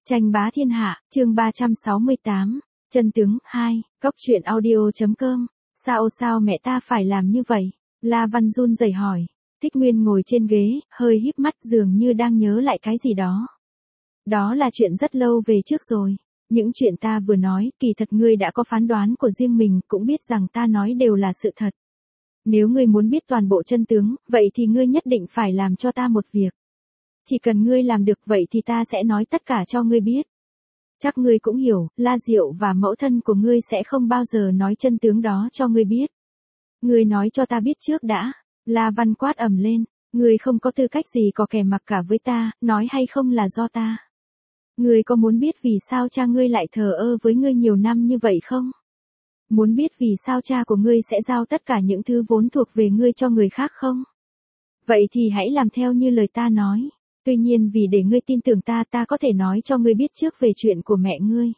Tranh bá thiên hạ, chương 368, chân tướng 2, Cóc truyện audio.com. Sao mẹ ta phải làm như vậy? La Văn run rẩy hỏi. Thích Nguyên ngồi trên ghế, hơi híp mắt dường như đang nhớ lại cái gì đó. Đó là chuyện rất lâu về trước rồi. Những chuyện ta vừa nói, kỳ thật ngươi đã có phán đoán của riêng mình, cũng biết rằng ta nói đều là sự thật. Nếu ngươi muốn biết toàn bộ chân tướng, vậy thì ngươi nhất định phải làm cho ta một việc. Chỉ cần ngươi làm được vậy thì ta sẽ nói tất cả cho ngươi biết. Chắc ngươi cũng hiểu, La Diệu và mẫu thân của ngươi sẽ không bao giờ nói chân tướng đó cho ngươi biết. Ngươi nói cho ta biết trước đã. La Văn quát ầm lên, ngươi không có tư cách gì có kẻ mặc cả với ta, nói hay không là do ta. Ngươi có muốn biết vì sao cha ngươi lại thờ ơ với ngươi nhiều năm như vậy không? Muốn biết vì sao cha của ngươi sẽ giao tất cả những thứ vốn thuộc về ngươi cho người khác không? Vậy thì hãy làm theo như lời ta nói. Tuy nhiên vì để ngươi tin tưởng ta có thể nói cho ngươi biết trước về chuyện của mẹ ngươi.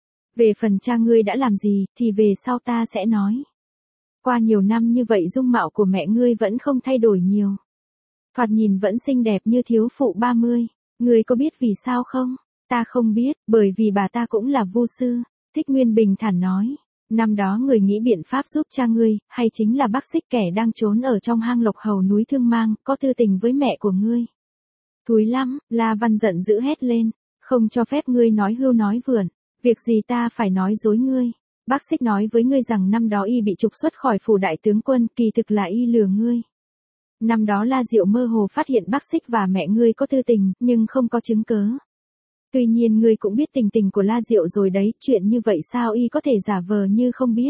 Về phần cha ngươi đã làm gì, thì về sau ta sẽ nói. Qua nhiều năm như vậy dung mạo của mẹ ngươi vẫn không thay đổi nhiều. Thoạt nhìn vẫn xinh đẹp như thiếu phụ 30. Ngươi có biết vì sao không? Ta không biết, bởi vì bà ta cũng là vu sư. Thích Nguyên bình thản nói. Năm đó người nghĩ biện pháp giúp cha ngươi, hay chính là Bác Xích kẻ đang trốn ở trong hang Lộc Hầu núi Thương Mang, có tư tình với mẹ của ngươi. Thúi lắm, La Văn giận dữ hét lên, không cho phép ngươi nói hưu nói vượn, việc gì ta phải nói dối ngươi. Bác Xích nói với ngươi rằng năm đó y bị trục xuất khỏi phủ đại tướng quân, kỳ thực là y lừa ngươi. Năm đó La Diệu mơ hồ phát hiện Bác Xích và mẹ ngươi có tư tình, nhưng không có chứng cớ. Tuy nhiên ngươi cũng biết tình tình của La Diệu rồi đấy, chuyện như vậy sao y có thể giả vờ như không biết.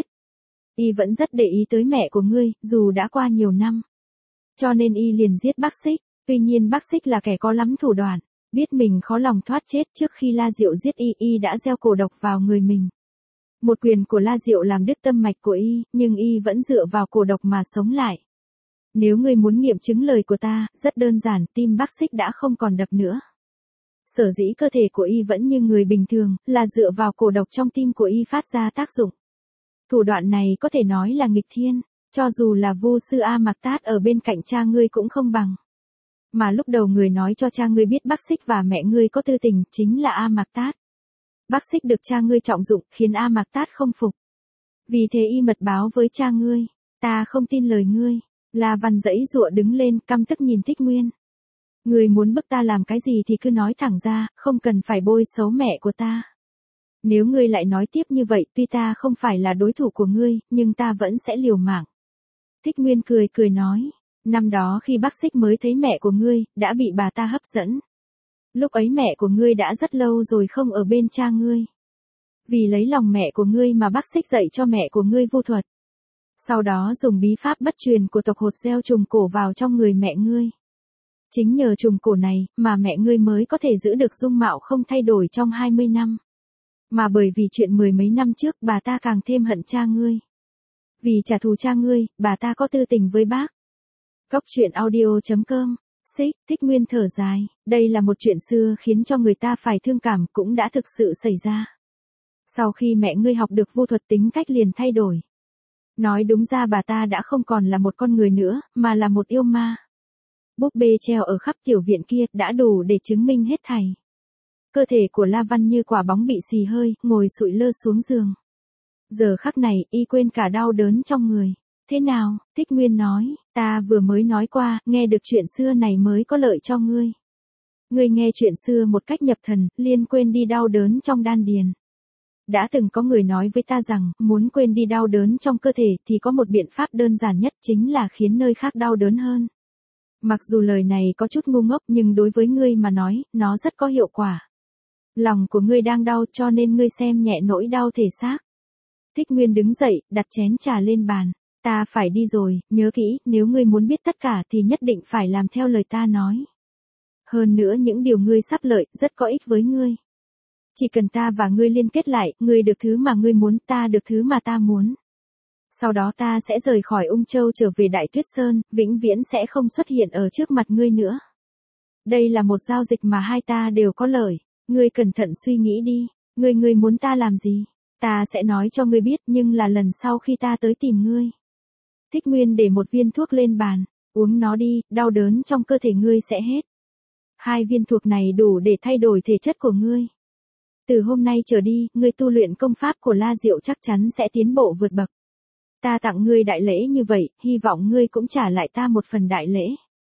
Y vẫn rất để ý tới mẹ của ngươi, dù đã qua nhiều năm. Cho nên y liền giết Bác Xích. Tuy nhiên Bác Xích là kẻ có lắm thủ đoạn, biết mình khó lòng thoát chết trước khi La Diệu giết y đã gieo cổ độc vào người mình. Một quyền của La Diệu làm đứt tâm mạch của y, nhưng y vẫn dựa vào cổ độc mà sống lại. Nếu ngươi muốn nghiệm chứng lời của ta, rất đơn giản, tim Bác Xích đã không còn đập nữa. Sở dĩ cơ thể của y vẫn như người bình thường, là dựa vào cổ độc trong tim của y phát ra tác dụng. Thủ đoạn này có thể nói là nghịch thiên, cho dù là vu sư A Mạc Tát ở bên cạnh cha ngươi cũng không bằng. Mà lúc đầu người nói cho cha ngươi biết Bác Xích và mẹ ngươi có tư tình, chính là A Mạc Tát. Bác Xích được cha ngươi trọng dụng, khiến A Mạc Tát không phục. Vì thế y mật báo với cha ngươi, ta không tin lời ngươi. La Văn giãy giụa đứng lên, căm tức nhìn Thích Nguyên. Ngươi muốn bức ta làm cái gì thì cứ nói thẳng ra, không cần phải bôi xấu mẹ của ta. Nếu ngươi lại nói tiếp như vậy, tuy ta không phải là đối thủ của ngươi, nhưng ta vẫn sẽ liều mạng. Thích Nguyên cười nói. Năm đó khi Bác Xích mới thấy mẹ của ngươi, đã bị bà ta hấp dẫn. Lúc ấy mẹ của ngươi đã rất lâu rồi không ở bên cha ngươi. Vì lấy lòng mẹ của ngươi mà Bác Xích dạy cho mẹ của ngươi vu thuật. Sau đó dùng bí pháp bất truyền của tộc Hột gieo trùng cổ vào trong người mẹ ngươi. Chính nhờ trùng cổ này, mà mẹ ngươi mới có thể giữ được dung mạo không thay đổi trong 20 năm. Mà bởi vì chuyện mười mấy năm trước bà ta càng thêm hận cha ngươi. Vì trả thù cha ngươi, bà ta có tư tình với bác. Cóc truyện audio.com. Thích Nguyên thở dài, đây là một chuyện xưa khiến cho người ta phải thương cảm, cũng đã thực sự xảy ra. Sau khi mẹ ngươi học được vu thuật tính cách liền thay đổi. Nói đúng ra bà ta đã không còn là một con người nữa, mà là một yêu ma. Búp bê treo ở khắp tiểu viện kia đã đủ để chứng minh hết thảy. Cơ thể của La Văn như quả bóng bị xì hơi, ngồi sụi lơ xuống giường. Giờ khắc này, y quên cả đau đớn trong người. Thế nào? Thích Nguyên nói, ta vừa mới nói qua, nghe được chuyện xưa này mới có lợi cho ngươi. Ngươi nghe chuyện xưa một cách nhập thần, liền quên đi đau đớn trong đan điền. Đã từng có người nói với ta rằng, muốn quên đi đau đớn trong cơ thể thì có một biện pháp đơn giản nhất, chính là khiến nơi khác đau đớn hơn. Mặc dù lời này có chút ngu ngốc nhưng đối với ngươi mà nói, nó rất có hiệu quả. Lòng của ngươi đang đau cho nên ngươi xem nhẹ nỗi đau thể xác. Thích Nguyên đứng dậy, đặt chén trà lên bàn. Ta phải đi rồi, nhớ kỹ, nếu ngươi muốn biết tất cả thì nhất định phải làm theo lời ta nói. Hơn nữa những điều ngươi sắp lợi, rất có ích với ngươi. Chỉ cần ta và ngươi liên kết lại, ngươi được thứ mà ngươi muốn, ta được thứ mà ta muốn. Sau đó ta sẽ rời khỏi Ung Châu trở về Đại Tuyết Sơn, vĩnh viễn sẽ không xuất hiện ở trước mặt ngươi nữa. Đây là một giao dịch mà hai ta đều có lợi, ngươi cẩn thận suy nghĩ đi, ngươi muốn ta làm gì? Ta sẽ nói cho ngươi biết, nhưng là lần sau khi ta tới tìm ngươi. Thích Nguyên để một viên thuốc lên bàn, uống nó đi, đau đớn trong cơ thể ngươi sẽ hết. 2 viên thuốc này đủ để thay đổi thể chất của ngươi. Từ hôm nay trở đi, ngươi tu luyện công pháp của La Diệu chắc chắn sẽ tiến bộ vượt bậc. Ta tặng ngươi đại lễ như vậy, hy vọng ngươi cũng trả lại ta một phần đại lễ.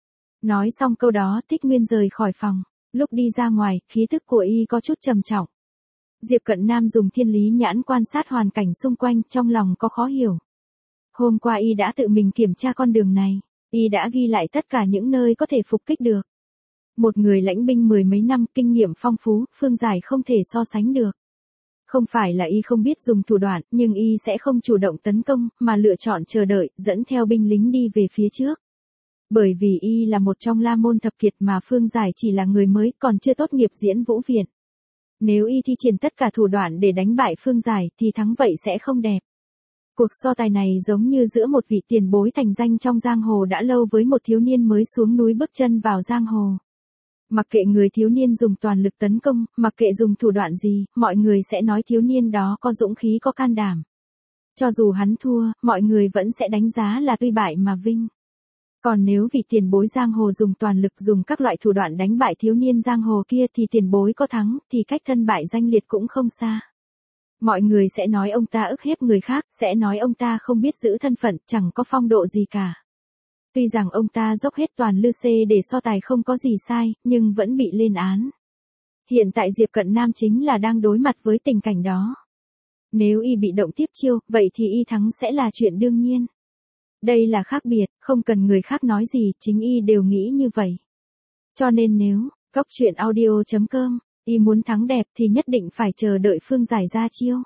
Nói xong câu đó, Thích Nguyên rời khỏi phòng. Lúc đi ra ngoài, khí thức của y có chút trầm trọng. Diệp Cận Nam dùng thiên lý nhãn quan sát hoàn cảnh xung quanh, trong lòng có khó hiểu. Hôm qua y đã tự mình kiểm tra con đường này, y đã ghi lại tất cả những nơi có thể phục kích được. Một người lãnh binh mười mấy năm, kinh nghiệm phong phú, Phương Giải không thể so sánh được. Không phải là y không biết dùng thủ đoạn, nhưng y sẽ không chủ động tấn công, mà lựa chọn chờ đợi, dẫn theo binh lính đi về phía trước. Bởi vì y là một trong La môn thập kiệt mà Phương Giải chỉ là người mới, còn chưa tốt nghiệp diễn vũ viện. Nếu y thi triển tất cả thủ đoạn để đánh bại Phương Giải thì thắng vậy sẽ không đẹp. Cuộc so tài này giống như giữa một vị tiền bối thành danh trong giang hồ đã lâu với một thiếu niên mới xuống núi bước chân vào giang hồ. Mặc kệ người thiếu niên dùng toàn lực tấn công, mặc kệ dùng thủ đoạn gì, mọi người sẽ nói thiếu niên đó có dũng khí có can đảm. Cho dù hắn thua, mọi người vẫn sẽ đánh giá là tuy bại mà vinh. Còn nếu vị tiền bối giang hồ dùng toàn lực dùng các loại thủ đoạn đánh bại thiếu niên giang hồ kia thì tiền bối có thắng, thì cách thân bại danh liệt cũng không xa. Mọi người sẽ nói ông ta ức hiếp người khác, sẽ nói ông ta không biết giữ thân phận, chẳng có phong độ gì cả. Tuy rằng ông ta dốc hết toàn lư xê để so tài không có gì sai, nhưng vẫn bị lên án. Hiện tại Diệp Cận Nam chính là đang đối mặt với tình cảnh đó. Nếu y bị động tiếp chiêu, vậy thì y thắng sẽ là chuyện đương nhiên. Đây là khác biệt, không cần người khác nói gì, chính y đều nghĩ như vậy. Cho nên nếu, goctruyện.audio.com, y muốn thắng đẹp thì nhất định phải chờ đợi Phương Giải ra chiêu.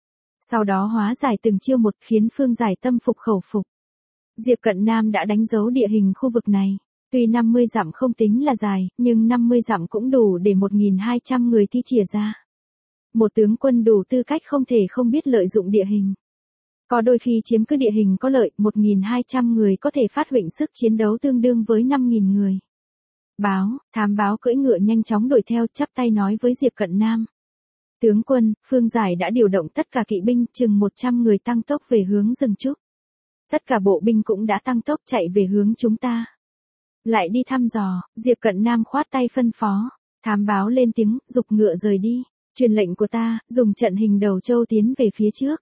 Sau đó hóa giải từng chiêu một khiến Phương Giải tâm phục khẩu phục. Diệp Cận Nam đã đánh dấu địa hình khu vực này. Tuy 50 dặm không tính là dài, nhưng 50 dặm cũng đủ để 1.200 người thi chìa ra. Một tướng quân đủ tư cách không thể không biết lợi dụng địa hình. Có đôi khi chiếm cứ địa hình có lợi, 1.200 người có thể phát huy sức chiến đấu tương đương với 5.000 người. Thám báo cưỡi ngựa nhanh chóng đuổi theo, chắp tay nói với Diệp Cận Nam. Tướng quân, Phương Giải đã điều động tất cả kỵ binh, chừng 100 người tăng tốc về hướng rừng trúc. Tất cả bộ binh cũng đã tăng tốc chạy về hướng chúng ta. Lại đi thăm dò, Diệp Cận Nam khoát tay phân phó. Thám báo lên tiếng, giục ngựa rời đi. Truyền lệnh của ta, dùng trận hình đầu châu tiến về phía trước.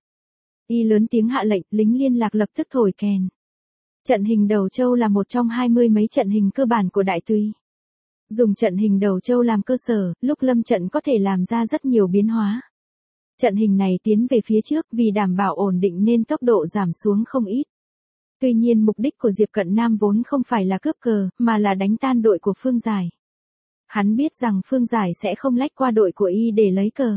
Y lớn tiếng hạ lệnh, lính liên lạc lập tức thổi kèn. Trận hình đầu châu là một trong 20 mấy trận hình cơ bản của Đại Tùy. Dùng trận hình đầu châu làm cơ sở, lúc lâm trận có thể làm ra rất nhiều biến hóa. Trận hình này tiến về phía trước vì đảm bảo ổn định nên tốc độ giảm xuống không ít. Tuy nhiên mục đích của Diệp Cận Nam vốn không phải là cướp cờ, mà là đánh tan đội của Phương Giải. Hắn biết rằng Phương Giải sẽ không lách qua đội của y để lấy cờ.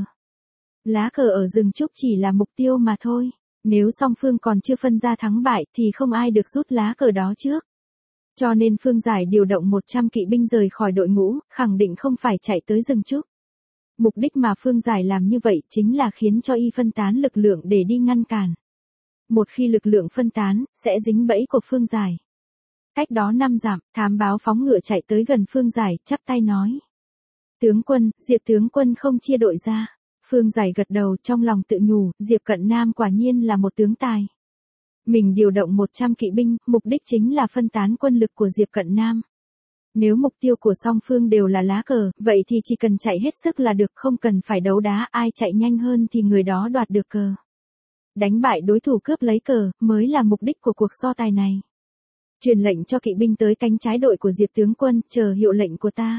Lá cờ ở rừng trúc chỉ là mục tiêu mà thôi. Nếu song phương còn chưa phân ra thắng bại thì không ai được rút lá cờ đó trước. Cho nên Phương Giải điều động 100 kỵ binh rời khỏi đội ngũ, khẳng định không phải chạy tới rừng trúc. Mục đích mà Phương Giải làm như vậy chính là khiến cho y phân tán lực lượng để đi ngăn cản. Một khi lực lượng phân tán, sẽ dính bẫy của Phương Giải. Cách đó 5 dặm, thám báo phóng ngựa chạy tới gần Phương Giải, chắp tay nói. Tướng quân, Diệp tướng quân không chia đội ra. Phương Giải gật đầu trong lòng tự nhủ, Diệp Cận Nam quả nhiên là một tướng tài. Mình điều động 100 kỵ binh, mục đích chính là phân tán quân lực của Diệp Cận Nam. Nếu mục tiêu của song phương đều là lá cờ, vậy thì chỉ cần chạy hết sức là được, không cần phải đấu đá, ai chạy nhanh hơn thì người đó đoạt được cờ. Đánh bại đối thủ cướp lấy cờ, mới là mục đích của cuộc so tài này. Truyền lệnh cho kỵ binh tới cánh trái đội của Diệp tướng quân, chờ hiệu lệnh của ta.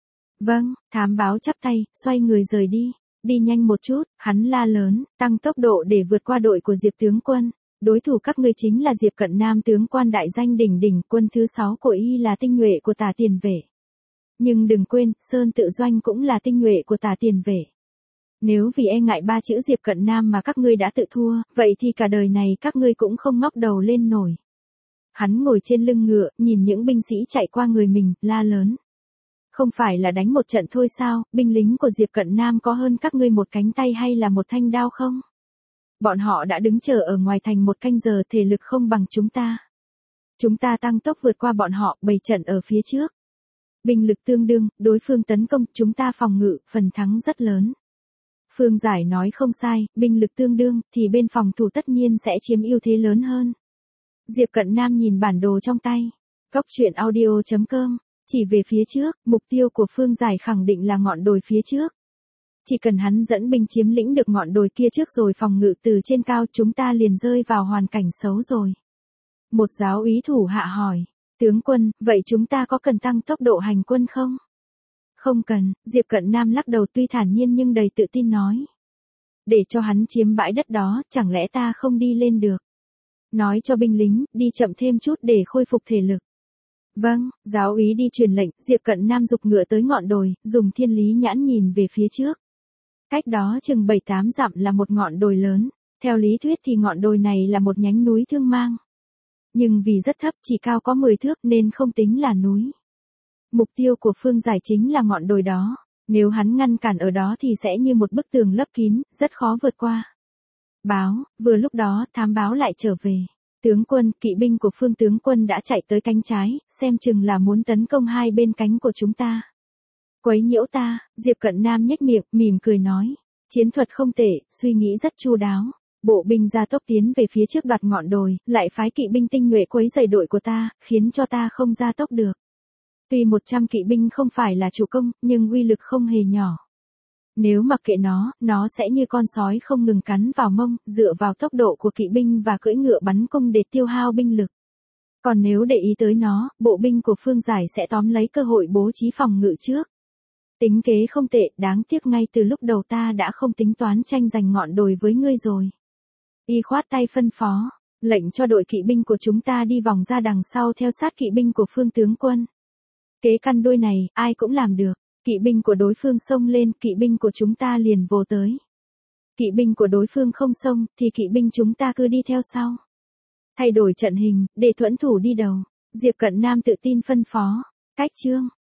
Vâng, thám báo chắp tay, xoay người rời đi. Đi nhanh một chút, hắn la lớn, tăng tốc độ để vượt qua đội của Diệp tướng quân. Đối thủ các ngươi chính là Diệp Cận Nam tướng quan đại danh đỉnh đỉnh, quân thứ 6 của y là tinh nhuệ của Tả Tiền Vệ. Nhưng đừng quên, Sơn Tự Doanh cũng là tinh nhuệ của Tả Tiền Vệ. Nếu vì e ngại 3 chữ Diệp Cận Nam mà các ngươi đã tự thua, vậy thì cả đời này các ngươi cũng không ngóc đầu lên nổi. Hắn ngồi trên lưng ngựa, nhìn những binh sĩ chạy qua người mình, la lớn. Không phải là đánh một trận thôi sao, binh lính của Diệp Cận Nam có hơn các ngươi một cánh tay hay là một thanh đao không? Bọn họ đã đứng chờ ở ngoài thành một canh giờ, thể lực không bằng chúng ta. Chúng ta tăng tốc vượt qua bọn họ, bày trận ở phía trước. Binh lực tương đương, đối phương tấn công, chúng ta phòng ngự, phần thắng rất lớn. Phương Giải nói không sai, binh lực tương đương, thì bên phòng thủ tất nhiên sẽ chiếm ưu thế lớn hơn. Diệp Cận Nam nhìn bản đồ trong tay. Goctruyện.audio.com, chỉ về phía trước, mục tiêu của Phương Giải khẳng định là ngọn đồi phía trước. Chỉ cần hắn dẫn binh chiếm lĩnh được ngọn đồi kia trước rồi phòng ngự từ trên cao, chúng ta liền rơi vào hoàn cảnh xấu rồi. Một giáo úy thủ hạ hỏi, tướng quân, vậy chúng ta có cần tăng tốc độ hành quân không? Không cần, Diệp Cận Nam lắc đầu tuy thản nhiên nhưng đầy tự tin nói. Để cho hắn chiếm bãi đất đó, chẳng lẽ ta không đi lên được? Nói cho binh lính, đi chậm thêm chút để khôi phục thể lực. Vâng, giáo úy đi truyền lệnh, Diệp Cận Nam giục ngựa tới ngọn đồi, dùng thiên lý nhãn nhìn về phía trước. Cách đó chừng 7-8 dặm là một ngọn đồi lớn, theo lý thuyết thì ngọn đồi này là một nhánh núi Thương Mang. Nhưng vì rất thấp, chỉ cao có 10 thước nên không tính là núi. Mục tiêu của Phương Giải chính là ngọn đồi đó, nếu hắn ngăn cản ở đó thì sẽ như một bức tường lấp kín, rất khó vượt qua. Báo, vừa lúc đó thám báo lại trở về. Tướng quân, kỵ binh của Phương tướng quân đã chạy tới cánh trái, xem chừng là muốn tấn công hai bên cánh của chúng ta. Quấy nhiễu ta, Diệp Cận Nam nhếch miệng, mỉm cười nói. Chiến thuật không tệ, suy nghĩ rất chu đáo. Bộ binh gia tốc tiến về phía trước đoạt ngọn đồi, lại phái kỵ binh tinh nhuệ quấy rầy đội của ta, khiến cho ta không gia tốc được. Tuy 100 kỵ binh không phải là chủ công, nhưng uy lực không hề nhỏ. Nếu mặc kệ nó sẽ như con sói không ngừng cắn vào mông, dựa vào tốc độ của kỵ binh và cưỡi ngựa bắn cung để tiêu hao binh lực. Còn nếu để ý tới nó, bộ binh của Phương Giải sẽ tóm lấy cơ hội bố trí phòng ngự trước. Tính kế không tệ, đáng tiếc ngay từ lúc đầu ta đã không tính toán tranh giành ngọn đồi với ngươi rồi. Y khoát tay phân phó, lệnh cho đội kỵ binh của chúng ta đi vòng ra đằng sau theo sát kỵ binh của Phương tướng quân. Kế căn đuôi này, ai cũng làm được. Kỵ binh của đối phương xông lên, kỵ binh của chúng ta liền vồ tới. Kỵ binh của đối phương không xông, thì kỵ binh chúng ta cứ đi theo sau. Thay đổi trận hình, để thuẫn thủ đi đầu. Diệp Cận Nam tự tin phân phó. Cách chương